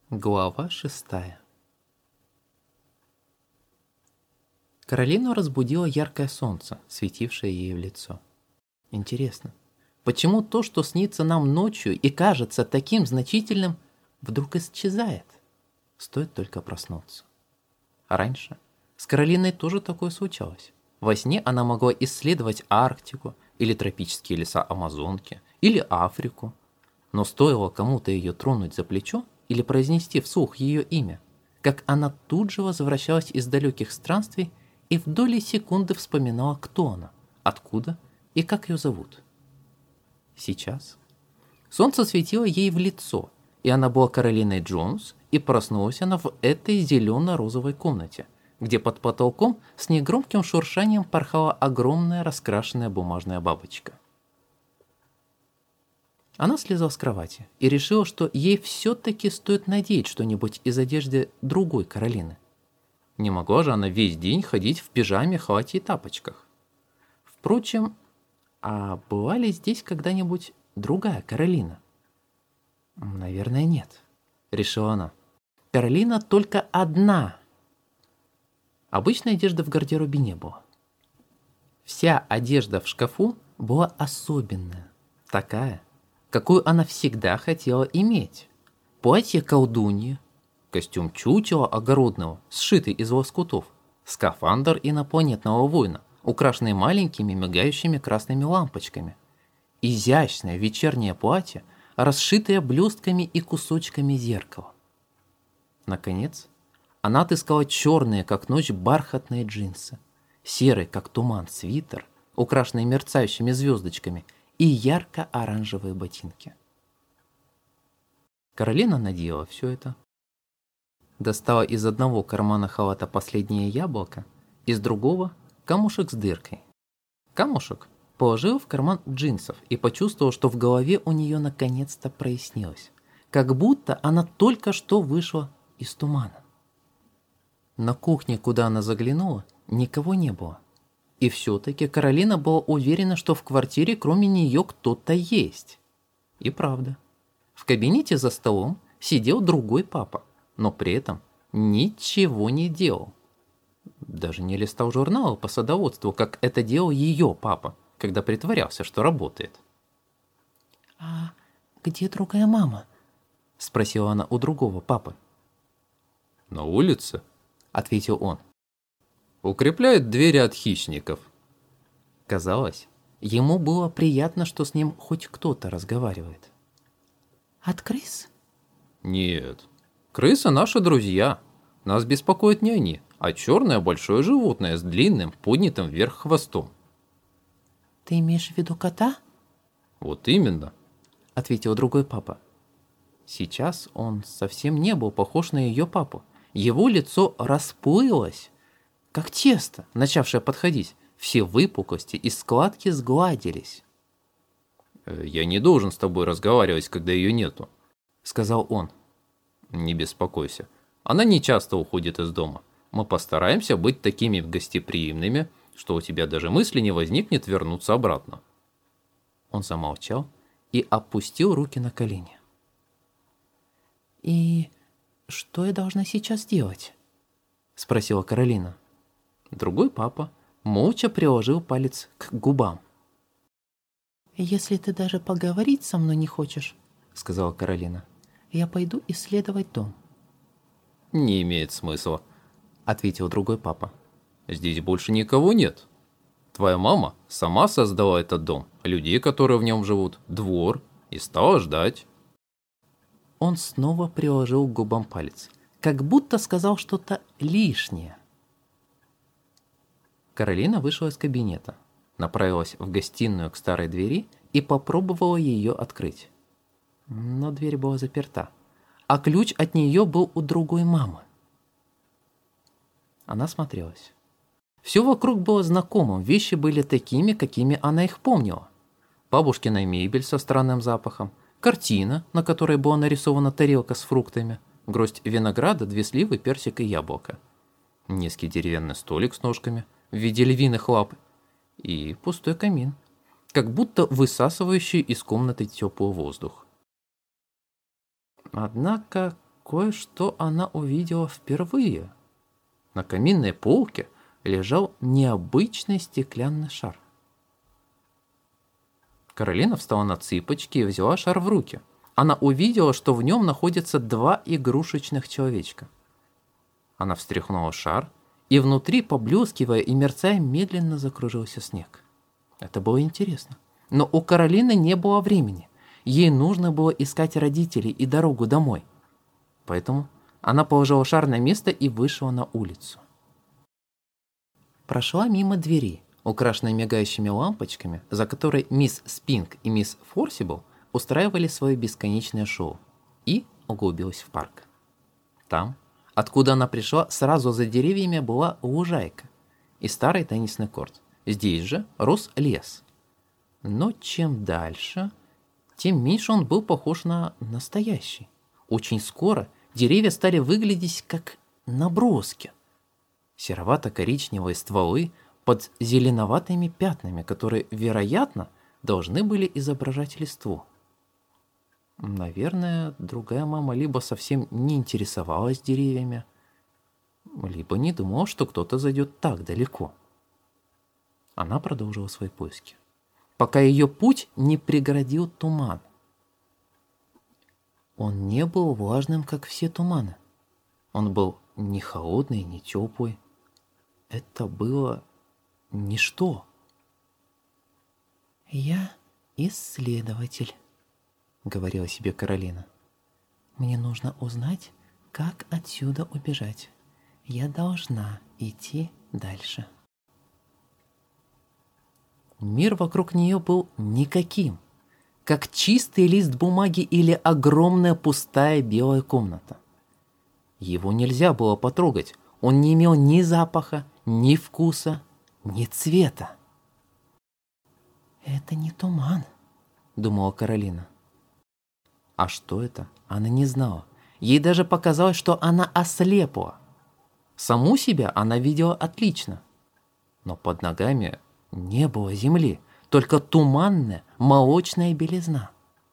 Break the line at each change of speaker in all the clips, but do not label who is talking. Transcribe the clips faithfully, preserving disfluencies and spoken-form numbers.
Глава шестая. Каролину разбудило яркое солнце, светившее ей в лицо. Интересно, почему то, что снится нам ночью и кажется таким значительным, вдруг исчезает? Стоит только проснуться. А раньше с Каролиной тоже такое случалось. Во сне она могла исследовать Арктику или тропические леса Амазонки, или Африку. Но стоило кому-то ее тронуть за плечо или произнести вслух ее имя, как она тут же возвращалась из далеких странствий и в доли секунды вспоминала, кто она, откуда и как ее зовут. Сейчас солнце светило ей в лицо, и она была Каролиной Джонс, и проснулась она в этой зелено-розовой комнате, где под потолком с негромким шуршанием порхала огромная раскрашенная бумажная бабочка. Она слезла с кровати и решила, что ей все-таки стоит надеть что-нибудь из одежды другой Каролины. Не могла же она весь день ходить в пижаме, халате и тапочках. Впрочем, а была ли здесь когда-нибудь другая Каролина? Наверное, нет, решила она. Каролина только одна. Обычной одежды в гардеробе не было. Вся одежда в шкафу была особенная, такая, какую она всегда хотела иметь. Платье колдуньи, костюм чучела огородного, сшитый из лоскутов, скафандр инопланетного воина, украшенный маленькими мигающими красными лампочками, изящное вечернее платье, расшитое блестками и кусочками зеркала. Наконец, она отыскала черные, как ночь, бархатные джинсы, серый, как туман, свитер, украшенный мерцающими звездочками, и ярко-оранжевые ботинки. Каролина надела все это, достала из одного кармана халата последнее яблоко, из другого – камушек с дыркой. Камушек положила в карман джинсов и почувствовала, что в голове у нее наконец-то прояснилось, как будто она только что вышла из тумана. На кухне, куда она заглянула, никого не было. И все-таки Каролина была уверена, что в квартире кроме нее кто-то есть. И правда. В кабинете за столом сидел другой папа, но при этом ничего не делал. Даже не листал журналы по садоводству, как это делал ее папа, когда притворялся, что работает. «А где другая мама?» – спросила она у другого папы.
«На улице», –
ответил он.
«Укрепляет двери от хищников».
Казалось, ему было приятно, что с ним хоть кто-то разговаривает. «От крыс?»
«Нет, крысы наши друзья. Нас беспокоят не они, а черное большое животное с длинным, поднятым вверх хвостом».
«Ты имеешь в виду кота?»
«Вот именно»,
– ответил другой папа. Сейчас он совсем не был похож на ее папу. Его лицо расплылось, как тесто, начавшее подходить. Все выпуклости и складки сгладились.
«Я не должен с тобой разговаривать, когда ее нету», —
сказал он.
«Не беспокойся. Она не часто уходит из дома. Мы постараемся быть такими гостеприимными, что у тебя даже мысли не возникнет вернуться обратно».
Он замолчал и опустил руки на колени. «И что я должна сейчас делать?» — спросила Каролина. Другой папа молча приложил палец к губам. «Если ты даже поговорить со мной не хочешь, — сказала Каролина, — я пойду исследовать дом».
«Не имеет смысла»,
— ответил другой папа.
«Здесь больше никого нет. Твоя мама сама создала этот дом, людей, которые в нем живут, двор, и стала ждать».
Он снова приложил к губам палец, как будто сказал что-то лишнее. Каролина вышла из кабинета, направилась в гостиную к старой двери и попробовала ее открыть. Но дверь была заперта, а ключ от нее был у другой мамы. Она смотрелась. Все вокруг было знакомым, вещи были такими, какими она их помнила. Бабушкина мебель со странным запахом, картина, на которой была нарисована тарелка с фруктами, гроздь винограда, две сливы, персик и яблоко. Низкий деревянный столик с ножками в виде львиных лап и пустой камин, как будто высасывающий из комнаты теплый воздух. Однако кое-что она увидела впервые. На каминной полке лежал необычный стеклянный шар. Каролина встала на цыпочки и взяла шар в руки. Она увидела, что в нем находятся два игрушечных человечка. Она встряхнула шар, и внутри, поблескивая и мерцая, медленно закружился снег. Это было интересно. Но у Каролины не было времени. Ей нужно было искать родителей и дорогу домой. Поэтому она положила шар на место и вышла на улицу. Прошла мимо двери, украшенной мигающими лампочками, за которой мисс Спинк и мисс Форсибл устраивали свое бесконечное шоу, и углубилась в парк. Там, откуда она пришла, сразу за деревьями была лужайка и старый теннисный корт. Здесь же рос лес. Но чем дальше, тем меньше он был похож на настоящий. Очень скоро деревья стали выглядеть как наброски. Серовато-коричневые стволы под зеленоватыми пятнами, которые, вероятно, должны были изображать листву. Наверное, другая мама либо совсем не интересовалась деревьями, либо не думала, что кто-то зайдет так далеко. Она продолжила свои поиски, пока ее путь не преградил туман. Он не был влажным, как все туманы. Он был не холодный, не теплый. Это было ничто. «Я исследователь», — говорила себе Каролина. «Мне нужно узнать, как отсюда убежать. Я должна идти дальше». Мир вокруг нее был никаким, как чистый лист бумаги или огромная пустая белая комната. Его нельзя было потрогать, он не имел ни запаха, ни вкуса, ни цвета. «Это не туман», — думала Каролина. А что это, она не знала. Ей даже показалось, что она ослепла. Саму себя она видела отлично, но под ногами не было земли, только туманная молочная белизна.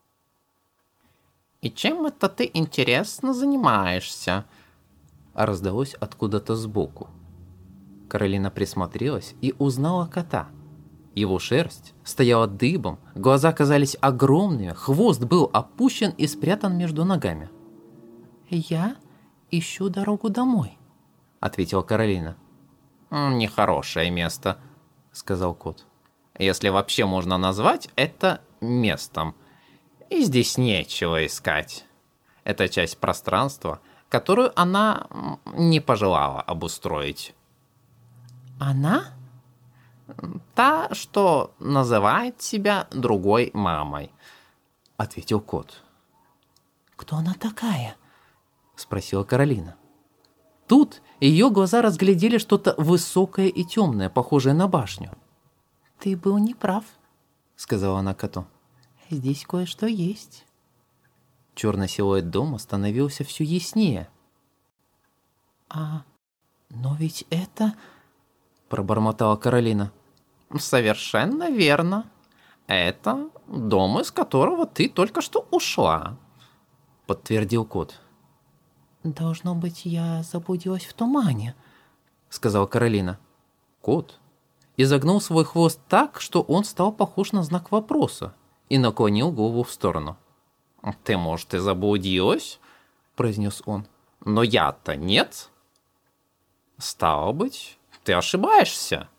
«И чем это ты, интересно, занимаешься?»
Раздалось откуда-то сбоку. Каролина присмотрелась и узнала кота. Его шерсть стояла дыбом, глаза казались огромными, хвост был опущен и спрятан между ногами. «Я ищу дорогу домой», — ответила Каролина.
«Нехорошее место», — сказал кот. «Если вообще можно назвать это местом. И здесь нечего искать. Это часть пространства, которую она не пожелала обустроить».
«Она?»
«Та, что называет себя другой мамой», — ответил кот.
«Кто она такая?» — спросила Каролина. Тут ее глаза разглядели что-то высокое и темное, похожее на башню. «Ты был неправ», — сказала она коту. «Здесь кое-что есть». Черный силуэт дома становился все яснее. «А, но ведь это...» — пробормотала Каролина.
«Совершенно верно. Это дом, из которого ты только что ушла», — подтвердил кот.
«Должно быть, я заблудилась в тумане», — сказала Каролина. Кот изогнул свой хвост так, что он стал похож на знак вопроса, и наклонил голову в сторону.
«Ты, может, и заблудилась?» — произнес он. «Но я-то нет. Стало быть, ты ошибаешься».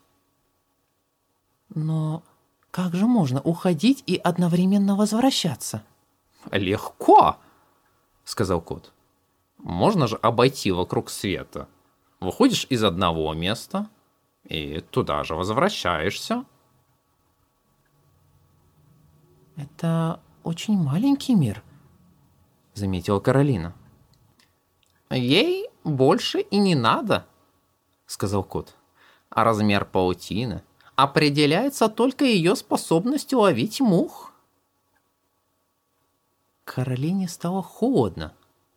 «Но как же можно уходить и одновременно возвращаться?»
«Легко», — сказал кот. «Можно же обойти вокруг света. Выходишь из одного места и туда же возвращаешься».
«Это очень маленький мир», — заметила Каролина.
«Ей больше и не надо», — сказал кот. «А размер паутины определяется только ее способностью ловить мух».
Каролине стало холодно.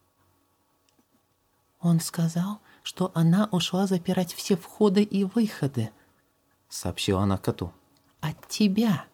«Он сказал, что она ушла запирать все входы и выходы», — сообщила она коту. «От тебя».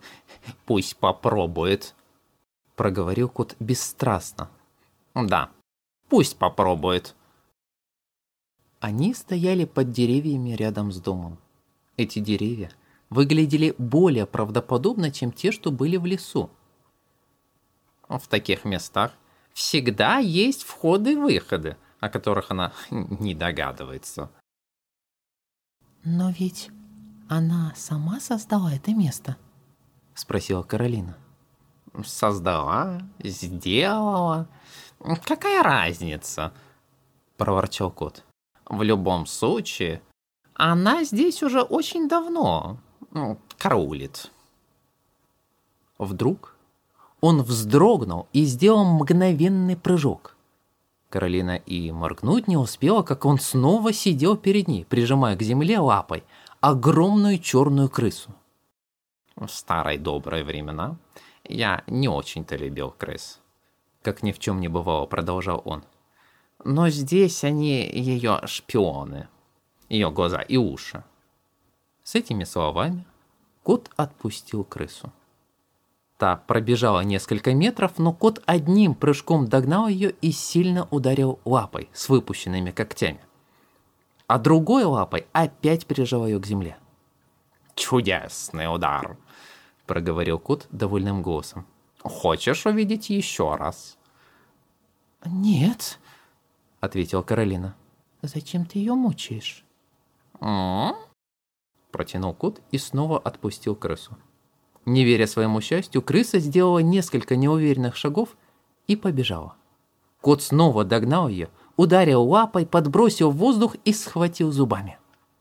«Пусть попробует», — проговорил кот бесстрастно. «Да, Пусть попробует».
Они стояли под деревьями рядом с домом. Эти деревья выглядели более правдоподобно, чем те, что были в лесу.
В таких местах всегда есть входы и выходы, о которых она не догадывается.
«Но ведь она сама создала это место?» — спросила Каролина.
«Создала, сделала. Какая разница?» — проворчал кот. «В любом случае, она здесь уже очень давно караулит».
Вдруг он вздрогнул и сделал мгновенный прыжок. Каролина и моргнуть не успела, как он снова сидел перед ней, прижимая к земле лапой огромную черную крысу.
В старые добрые времена я не очень-то любил крыс.
Как ни в чем не бывало, продолжал он.
Но здесь они ее шпионы. Ее глаза и уши.
С этими словами кот отпустил крысу. Та пробежала несколько метров, но кот одним прыжком догнал ее и сильно ударил лапой с выпущенными когтями. А другой лапой опять прижал ее к земле.
«Чудесный удар!» —
проговорил кот довольным голосом.
«Хочешь увидеть еще раз?»
«Нет», — ответила Каролина. «Зачем ты ее мучаешь?»
«М-м-м?»
протянул кот и снова отпустил крысу. Не веря своему счастью, крыса сделала несколько неуверенных шагов и побежала. Кот снова догнал ее, ударил лапой, подбросил в воздух и схватил зубами.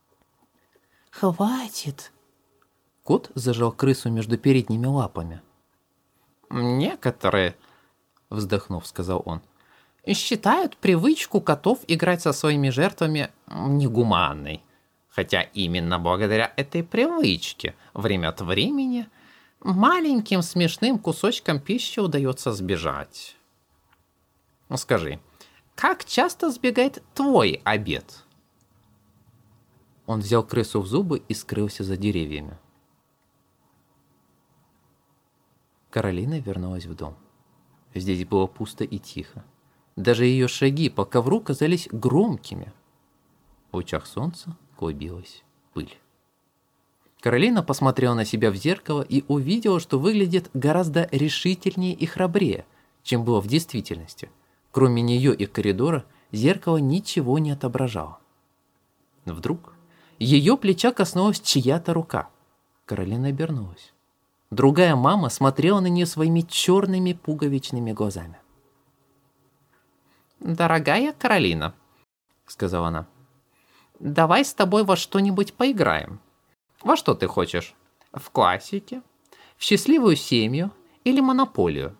«Хватит!» Кот зажал крысу между передними лапами.
«Некоторые, — вздохнув, сказал он, — считают привычку котов играть со своими жертвами негуманной. Хотя именно благодаря этой привычке время от времени маленьким смешным кусочкам пищи удается сбежать. Скажи, как часто сбегает твой обед?»
Он взял крысу в зубы и скрылся за деревьями. Каролина вернулась в дом. Здесь было пусто и тихо. Даже ее шаги по ковру казались громкими. В лучах солнца клубилась пыль. Каролина посмотрела на себя в зеркало и увидела, что выглядит гораздо решительнее и храбрее, чем было в действительности. Кроме нее и коридора, зеркало ничего не отображало. Вдруг ее плеча коснулась чья-то рука. Каролина обернулась. Другая мама смотрела на нее своими черными пуговичными глазами.
«Дорогая Каролина, — сказала она, — давай с тобой во что-нибудь поиграем. Во что ты хочешь? В классике? В счастливую семью или монополию?»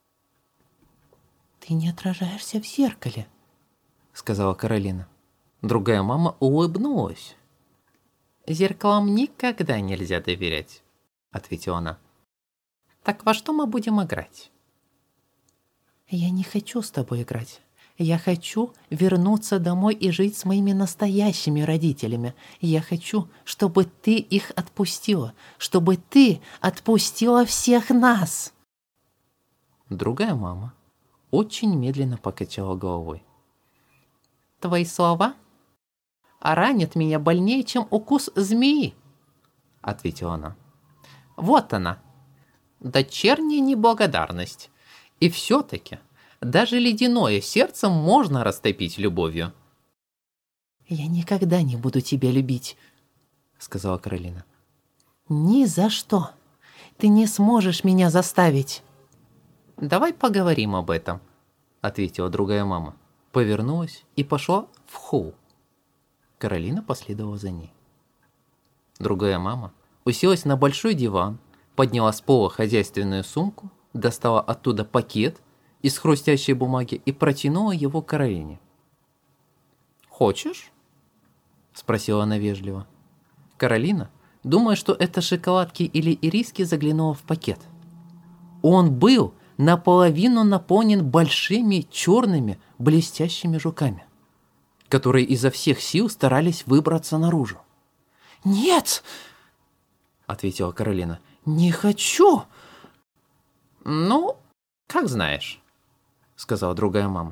«Ты не отражаешься в зеркале, — сказала Каролина. Другая мама улыбнулась.
«Зеркалам никогда нельзя доверять, — ответила она. Так во что мы будем играть?»
«Я не хочу с тобой играть. Я хочу вернуться домой и жить с моими настоящими родителями. Я хочу, чтобы ты их отпустила, чтобы ты отпустила всех нас!» Другая мама очень медленно покачала головой.
«Твои слова ранят меня больнее, чем укус змеи, — ответила она. Вот она, дочерняя неблагодарность. И все-таки даже ледяное сердце можно растопить любовью».
«Я никогда не буду тебя любить, — сказала Каролина. Ни за что. Ты не сможешь меня заставить».
«Давай поговорим об этом, — ответила другая мама. Повернулась и пошла в холл.
Каролина последовала за ней. Другая мама уселась на большой диван, подняла с пола хозяйственную сумку, достала оттуда пакет из хрустящей бумаги и протянула его Каролине.
«Хочешь?» —
спросила она вежливо. Каролина, думая, что это шоколадки или ириски, заглянула в пакет. Он был наполовину наполнен большими черными блестящими жуками, которые изо всех сил старались выбраться наружу. «Нет!» — ответила Каролина. «Не хочу!»
«Ну, как знаешь», — сказала другая мама.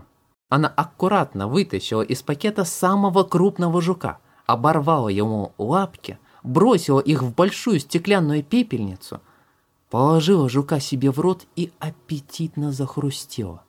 Она аккуратно вытащила из пакета самого крупного жука, оборвала ему лапки, бросила их в большую стеклянную пепельницу, положила жука себе в рот и аппетитно захрустела.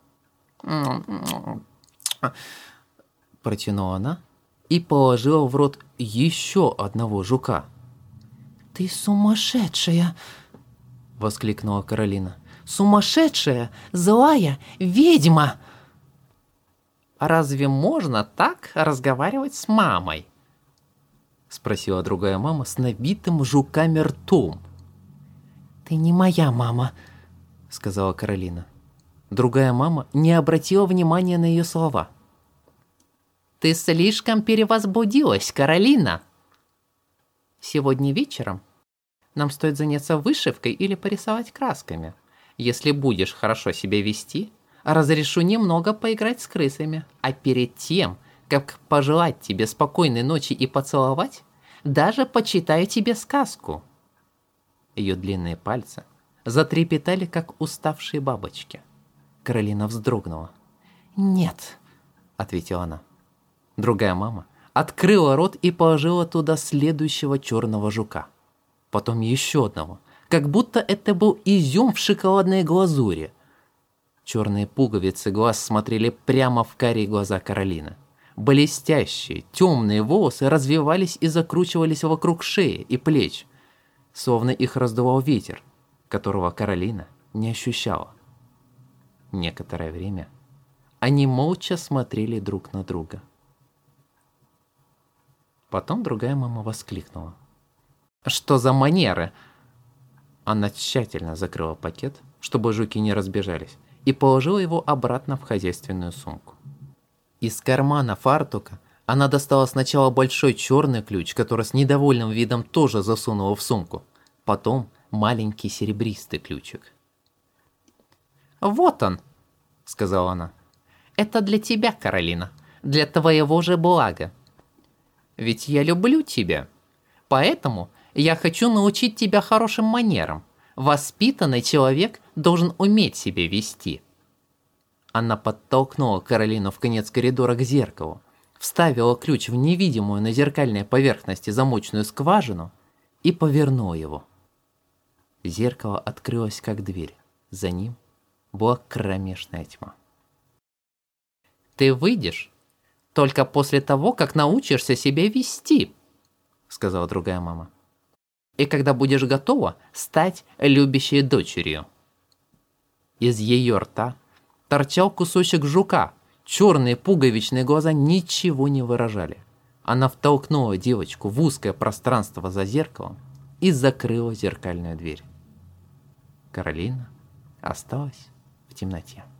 Протянула она и положила в рот еще одного жука. «Ты сумасшедшая!» — воскликнула Каролина. «Сумасшедшая, злая ведьма!»
«А разве можно так разговаривать с мамой?»
— спросила другая мама с набитым жуками ртом. «Ты не моя мама», — сказала Каролина. Другая мама не обратила внимания на ее слова.
«Ты слишком перевозбудилась, Каролина.
Сегодня вечером нам стоит заняться вышивкой или порисовать красками. Если будешь хорошо себя вести, разрешу немного поиграть с крысами. А перед тем, как пожелать тебе спокойной ночи и поцеловать, даже почитаю тебе сказку». Ее длинные пальцы затрепетали, как уставшие бабочки. Каролина вздрогнула. «Нет», — ответила она. Другая мама открыла рот и положила туда следующего черного жука. Потом еще одного, как будто это был изюм в шоколадной глазури. Черные пуговицы глаз смотрели прямо в карие глаза Каролины. Блестящие, темные волосы развивались и закручивались вокруг шеи и плеч, словно их раздувал ветер, которого Каролина не ощущала. Некоторое время они молча смотрели друг на друга. Потом другая мама воскликнула. «Что за манеры?» Она тщательно закрыла пакет, чтобы жуки не разбежались, и положила его обратно в хозяйственную сумку. Из кармана фартука она достала сначала большой черный ключ, который с недовольным видом тоже засунула в сумку, потом маленький серебристый ключик.
«Вот он», — сказала она. «Это для тебя, Каролина, для твоего же блага. Ведь я люблю тебя, поэтому я хочу научить тебя хорошим манерам. Воспитанный человек должен уметь себя вести».
Она подтолкнула Каролину в конец коридора к зеркалу, вставила ключ в невидимую на зеркальной поверхности замочную скважину и повернула его. Зеркало открылось как дверь, за ним была кромешная тьма.
«Ты выйдешь только после того, как научишься себя вести», — сказала другая мама. «И когда будешь готова стать любящей дочерью».
Из ее рта торчал кусочек жука, черные пуговичные глаза ничего не выражали. Она втолкнула девочку в узкое пространство за зеркалом и закрыла зеркальную дверь. Каролина осталась в темноте.